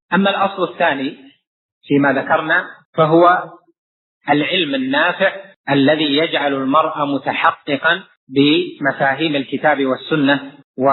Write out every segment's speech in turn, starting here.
أما الأصل الثاني فيما ذكرنا فهو العلم النافع الذي يجعل المرء متحققا بمفاهيم الكتاب والسنة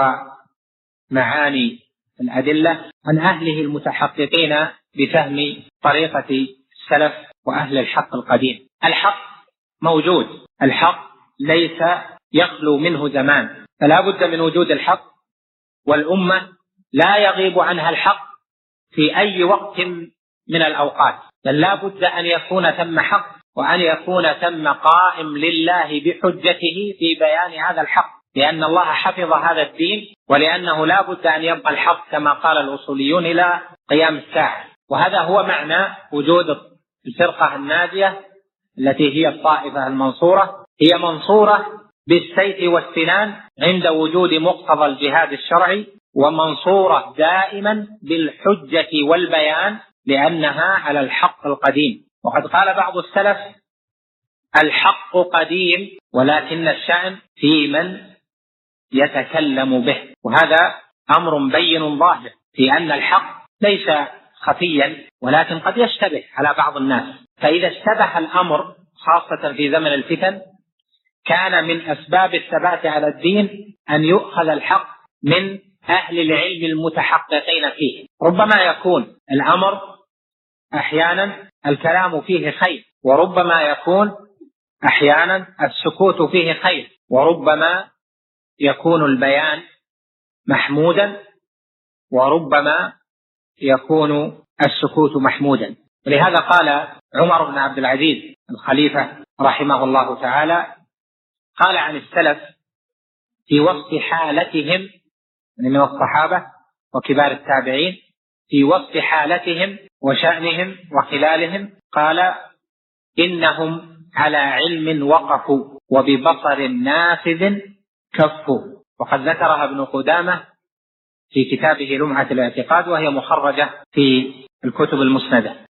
ومعاني الأدلة عن أهله المتحققين بفهم طريقة السلف وأهل الحق القديم. الحق موجود، الحق ليس يخلو منه زمان، فلا بد من وجود الحق، والأمة لا يغيب عنها الحق في أي وقت من الأوقات، بل لا بد أن يكون ثم حق، وأن يكون ثم قائم لله بحجته في بيان هذا الحق، لأن الله حفظ هذا الدين، ولأنه لا بد أن يبقى الحق كما قال الأصوليون إلى قيام الساعة. وهذا هو معنى وجود الفرقة الناجية التي هي الطائفة المنصورة، هي منصورة بالسيف والسنان عند وجود مقتضى الجهاد الشرعي، ومنصورة دائما بالحجة والبيان لأنها على الحق القديم. وقد قال بعض السلف: الحق قديم ولكن الشأن في من يتكلم به. وهذا أمر بين ظاهر في أن الحق ليس خفيا، ولكن قد يشتبه على بعض الناس، فإذا اشتبه الأمر خاصة في زمن الفتن كان من أسباب الثبات على الدين أن يؤخذ الحق من أهل العلم المتحققين فيه. ربما يكون الأمر أحيانا الكلام فيه خير، وربما يكون أحيانا السكوت فيه خير، وربما يكون البيان محمودا، وربما يكون السكوت محمودا. ولهذا قال عمر بن عبد العزيز الخليفة رحمه الله تعالى، قال عن السلف في وصف حالتهم من الصحابة وكبار التابعين، في وصف حالتهم وشأنهم وخلالهم، قال: إنهم على علم وقفوا وببصر نافذ كفوا. وقد ذكرها ابن قدامة في كتابه لمعة الاعتقاد، وهي مخرجة في الكتب المسندة.